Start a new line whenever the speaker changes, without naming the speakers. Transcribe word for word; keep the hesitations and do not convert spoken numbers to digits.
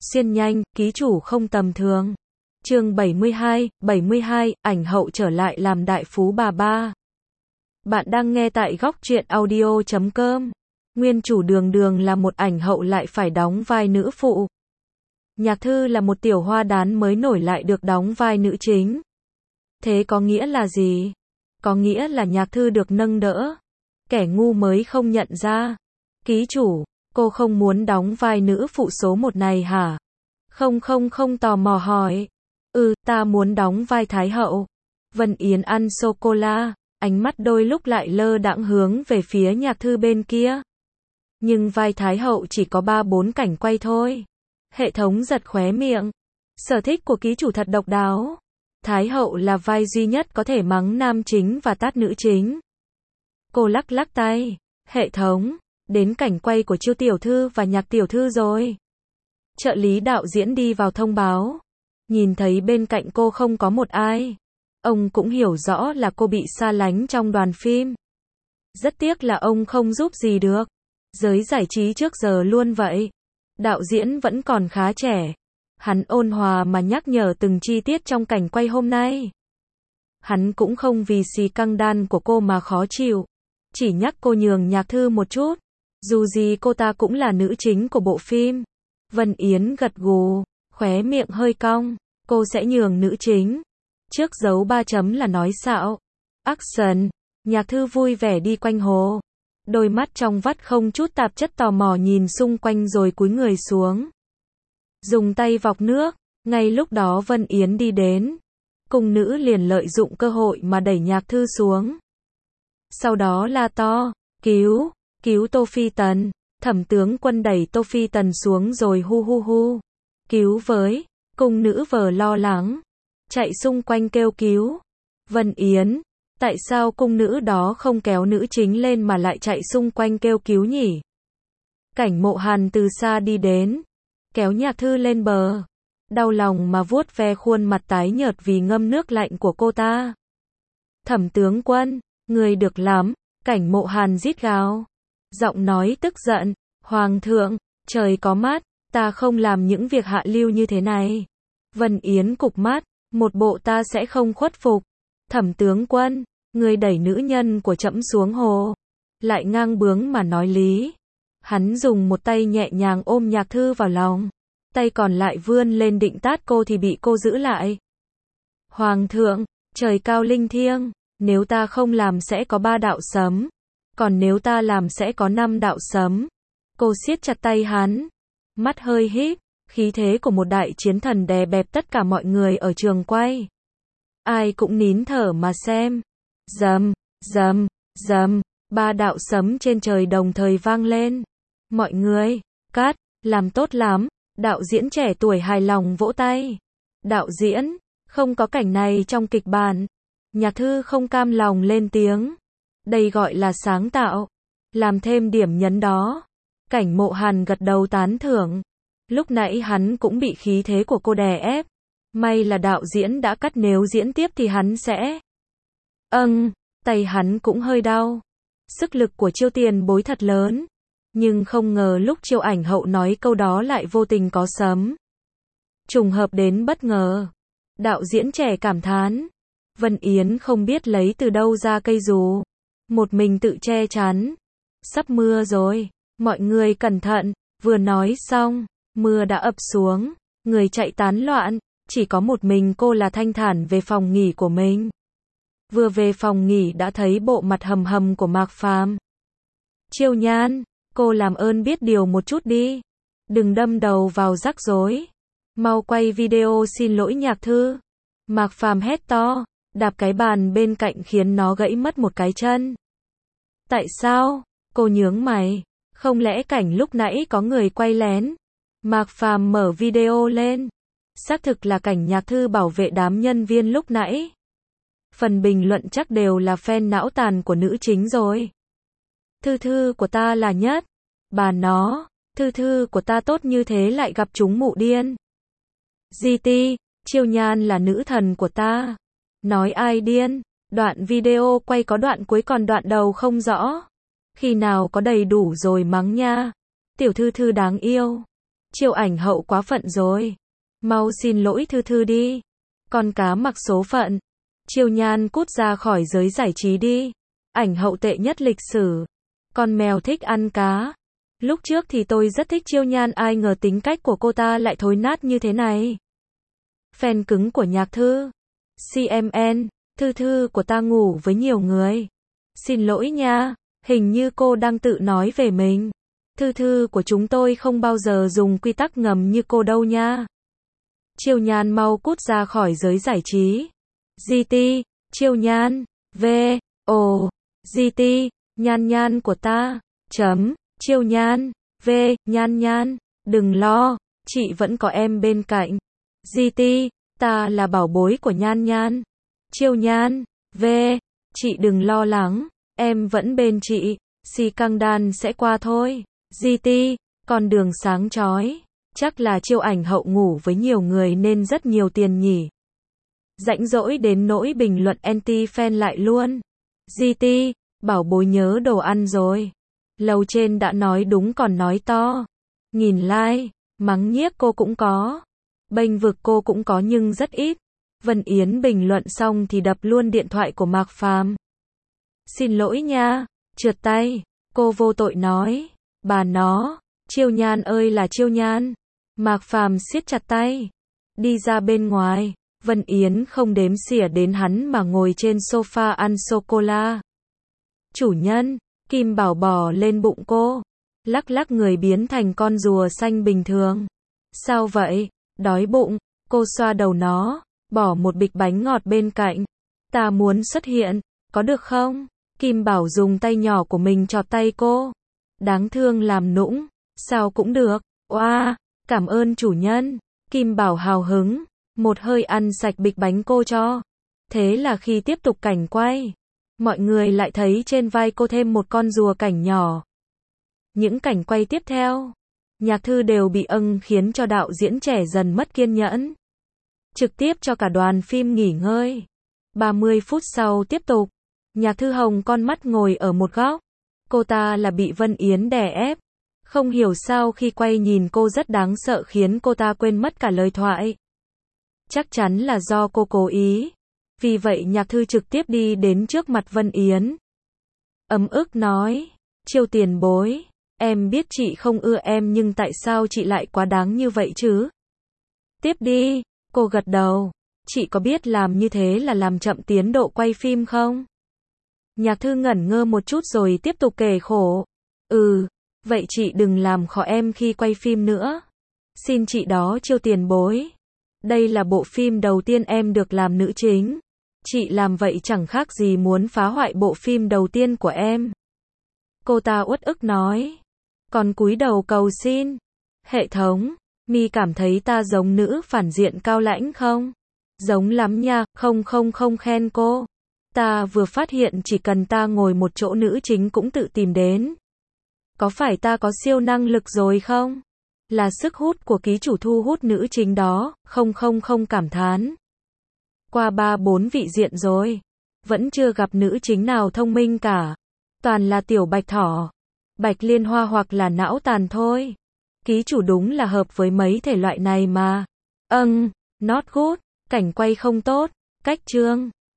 Xuyên nhanh, ký chủ không tầm thường. Chương bảy mươi hai, bảy mươi hai, ảnh hậu trở lại làm đại phú bà ba. Bạn đang nghe tại góc truyện audio chấm com. Nguyên chủ Đường Đường là một ảnh hậu lại phải đóng vai nữ phụ. Nhạc Thư là một tiểu hoa đán mới nổi lại được đóng vai nữ chính. Thế có nghĩa là gì? Có nghĩa là Nhạc Thư được nâng đỡ. Kẻ ngu mới không nhận ra. Ký chủ, cô không muốn đóng vai nữ phụ số một này hả? Không không không tò mò hỏi. Ừ, ta muốn đóng vai Thái hậu. Vân Yến ăn sô-cô-la, ánh mắt đôi lúc lại lơ đãng hướng về phía Nhạc Thư bên kia. Nhưng vai Thái hậu chỉ có ba bốn cảnh quay thôi. Hệ thống giật khóe miệng. Sở thích của ký chủ thật độc đáo. Thái hậu là vai duy nhất có thể mắng nam chính và tát nữ chính. Cô lắc lắc tay. Hệ thống, đến cảnh quay của Chiêu tiểu thư và Nhạc tiểu thư rồi. Trợ lý đạo diễn đi vào thông báo. Nhìn thấy bên cạnh cô không có một ai. Ông cũng hiểu rõ là cô bị xa lánh trong đoàn phim. Rất tiếc là ông không giúp gì được. Giới giải trí trước giờ luôn vậy. Đạo diễn vẫn còn khá trẻ. Hắn ôn hòa mà nhắc nhở từng chi tiết trong cảnh quay hôm nay. Hắn cũng không vì xì căng đan của cô mà khó chịu. Chỉ nhắc cô nhường Nhạc Thư một chút. Dù gì cô ta cũng là nữ chính của bộ phim. Vân Yến gật gù, khóe miệng hơi cong. Cô sẽ nhường nữ chính. Trước dấu ba chấm là nói xạo. Action. Nhạc Thư vui vẻ đi quanh hồ. Đôi mắt trong vắt không chút tạp chất tò mò nhìn xung quanh rồi cúi người xuống. Dùng tay vọc nước. Ngay lúc đó Vân Yến đi đến. Cung nữ liền lợi dụng cơ hội mà đẩy Nhạc Thư xuống. Sau đó la to. Cứu, cứu Tô Phi Tần. Thẩm tướng quân đẩy Tô Phi Tần xuống rồi hu hu hu. Cứu với. Cung nữ vờ lo lắng. Chạy xung quanh kêu cứu. Vân Yến. Tại sao cung nữ đó không kéo nữ chính lên mà lại chạy xung quanh kêu cứu nhỉ? Cảnh Mộ Hàn từ xa đi đến. Kéo Nhạc Thư lên bờ. Đau lòng mà vuốt ve khuôn mặt tái nhợt vì ngâm nước lạnh của cô ta. Thẩm tướng quân, người được lắm. Cảnh Mộ Hàn rít gào. Giọng nói tức giận. Hoàng thượng, trời có mắt. Ta không làm những việc hạ lưu như thế này. Vân Yến cụp mắt. Một bộ ta sẽ không khuất phục. Thẩm tướng quân, người đẩy nữ nhân của trẫm xuống hồ. Lại ngang bướng mà nói lý. Hắn dùng một tay nhẹ nhàng ôm Nhạc Thư vào lòng. Tay còn lại vươn lên định tát cô thì bị cô giữ lại. Hoàng thượng, trời cao linh thiêng. Nếu ta không làm sẽ có ba đạo sấm. Còn nếu ta làm sẽ có năm đạo sấm. Cô siết chặt tay hắn. Mắt hơi híp. Khí thế của một đại chiến thần đè bẹp tất cả mọi người ở trường quay. Ai cũng nín thở mà xem. Rầm, rầm, rầm, ba đạo sấm trên trời đồng thời vang lên. Mọi người, cắt, làm tốt lắm. Đạo diễn trẻ tuổi hài lòng vỗ tay. Đạo diễn, không có cảnh này trong kịch bản. Nhạc Thư không cam lòng lên tiếng. Đây gọi là sáng tạo. Làm thêm điểm nhấn đó. Cảnh Mộ Hàn gật đầu tán thưởng. Lúc nãy hắn cũng bị khí thế của cô đè ép. May là đạo diễn đã cắt, nếu diễn tiếp thì hắn sẽ... Âng, tay hắn cũng hơi đau. Sức lực của Chiêu tiền bối thật lớn. Nhưng không ngờ lúc Chiêu ảnh hậu nói câu đó lại vô tình có sấm. Trùng hợp đến bất ngờ. Đạo diễn trẻ cảm thán. Vân Yến không biết lấy từ đâu ra cây dù. Một mình tự che chắn. Sắp mưa rồi. Mọi người cẩn thận. Vừa nói xong. Mưa đã ập xuống, người chạy tán loạn, chỉ có một mình cô là thanh thản về phòng nghỉ của mình. Vừa về phòng nghỉ đã thấy bộ mặt hầm hầm của Mạc Phàm. Chiêu Nhan, cô làm ơn biết điều một chút đi. Đừng đâm đầu vào rắc rối. Mau quay video xin lỗi Nhạc Thư. Mạc Phàm hét to, đạp cái bàn bên cạnh khiến nó gãy mất một cái chân. Tại sao? Cô nhướng mày. Không lẽ cảnh lúc nãy có người quay lén? Mạc Phàm mở video lên. Xác thực là cảnh Nhạc Thư bảo vệ đám nhân viên lúc nãy. Phần bình luận chắc đều là fan não tàn của nữ chính rồi. Thư thư của ta là nhất. Bà nó, thư thư của ta tốt như thế lại gặp chúng mụ điên. giê tê, Chiêu Nhan là nữ thần của ta. Nói ai điên? Đoạn video quay có đoạn cuối còn đoạn đầu không rõ. Khi nào có đầy đủ rồi mắng nha. Tiểu thư thư đáng yêu. Chiêu ảnh hậu quá phận rồi. Mau xin lỗi Thư Thư đi. Con cá mặc số phận. Chiêu Nhan cút ra khỏi giới giải trí đi. Ảnh hậu tệ nhất lịch sử. Con mèo thích ăn cá. Lúc trước thì tôi rất thích Chiêu Nhan, ai ngờ tính cách của cô ta lại thối nát như thế này. Fan cứng của Nhạc Thư. xê em en, Thư Thư của ta ngủ với nhiều người. Xin lỗi nha, hình như cô đang tự nói về mình. Thư Thư của chúng tôi không bao giờ dùng quy tắc ngầm như cô đâu nha. Chiêu Nhan mau cút ra khỏi giới giải trí. giê tê, Chiêu Nhan, V, O, giê tê, Nhan Nhan của ta, chấm, Chiêu Nhan, V, Nhan Nhan, đừng lo, chị vẫn có em bên cạnh. giê tê, ta là bảo bối của Nhan Nhan. Chiêu Nhan, V, chị đừng lo lắng, em vẫn bên chị, si căng đan sẽ qua thôi. giê tê, con đường sáng chói, chắc là Chiêu ảnh hậu ngủ với nhiều người nên rất nhiều tiền nhỉ. Rãnh rỗi đến nỗi bình luận anti-fan lại luôn. giê tê, bảo bối nhớ đồ ăn rồi. Lầu trên đã nói đúng còn nói to. Nghìn like, mắng nhiếc cô cũng có. Bênh vực cô cũng có nhưng rất ít. Vân Yến bình luận xong thì đập luôn điện thoại của Mạc Phàm. Xin lỗi nha, trượt tay. Cô vô tội nói. Bà nó, Chiêu Nhan ơi là Chiêu Nhan. Mạc Phàm siết chặt tay. Đi ra bên ngoài, Vân Yến không đếm xỉa đến hắn mà ngồi trên sofa ăn sô-cô-la. Chủ nhân, Kim Bảo bò lên bụng cô. Lắc lắc người biến thành con rùa xanh bình thường. Sao vậy? Đói bụng. Cô xoa đầu nó, bỏ một bịch bánh ngọt bên cạnh. Ta muốn xuất hiện, có được không? Kim Bảo dùng tay nhỏ của mình chọt tay cô. Đáng thương làm nũng. Sao cũng được. Oa, wow, cảm ơn chủ nhân. Kim Bảo hào hứng, một hơi ăn sạch bịch bánh cô cho. Thế là khi tiếp tục cảnh quay, mọi người lại thấy trên vai cô thêm một con rùa cảnh nhỏ. Những cảnh quay tiếp theo, Nhạc Thư đều bị âng khiến cho đạo diễn trẻ dần mất kiên nhẫn. Trực tiếp cho cả đoàn phim nghỉ ngơi. ba mươi phút sau tiếp tục, Nhạc Thư hồng con mắt ngồi ở một góc. Cô ta là bị Vân Yến đè ép. Không hiểu sao khi quay nhìn cô rất đáng sợ khiến cô ta quên mất cả lời thoại. Chắc chắn là do cô cố ý. Vì vậy Nhạc Thư trực tiếp đi đến trước mặt Vân Yến. Ấm ức nói, Chiêu tiền bối, em biết chị không ưa em nhưng tại sao chị lại quá đáng như vậy chứ? Tiếp đi, cô gật đầu. Chị có biết làm như thế là làm chậm tiến độ quay phim không? Nhạc Thư ngẩn ngơ một chút rồi tiếp tục kể khổ. Ừ, vậy chị đừng làm khó em khi quay phim nữa. Xin chị đó Chiêu tiền bối. Đây là bộ phim đầu tiên em được làm nữ chính. Chị làm vậy chẳng khác gì muốn phá hoại bộ phim đầu tiên của em. Cô ta uất ức nói. Còn cúi đầu cầu xin. Hệ thống, mi cảm thấy ta giống nữ phản diện cao lãnh không? Giống lắm nha, không không không khen cô. Ta vừa phát hiện chỉ cần ta ngồi một chỗ nữ chính cũng tự tìm đến. Có phải ta có siêu năng lực rồi không? Là sức hút của ký chủ thu hút nữ chính đó, không không không cảm thán. Qua ba bốn vị diện rồi. Vẫn chưa gặp nữ chính nào thông minh cả. Toàn là tiểu bạch thỏ, bạch liên hoa hoặc là não tàn thôi. Ký chủ đúng là hợp với mấy thể loại này mà. Âng, not good, cảnh quay không tốt, cách chương.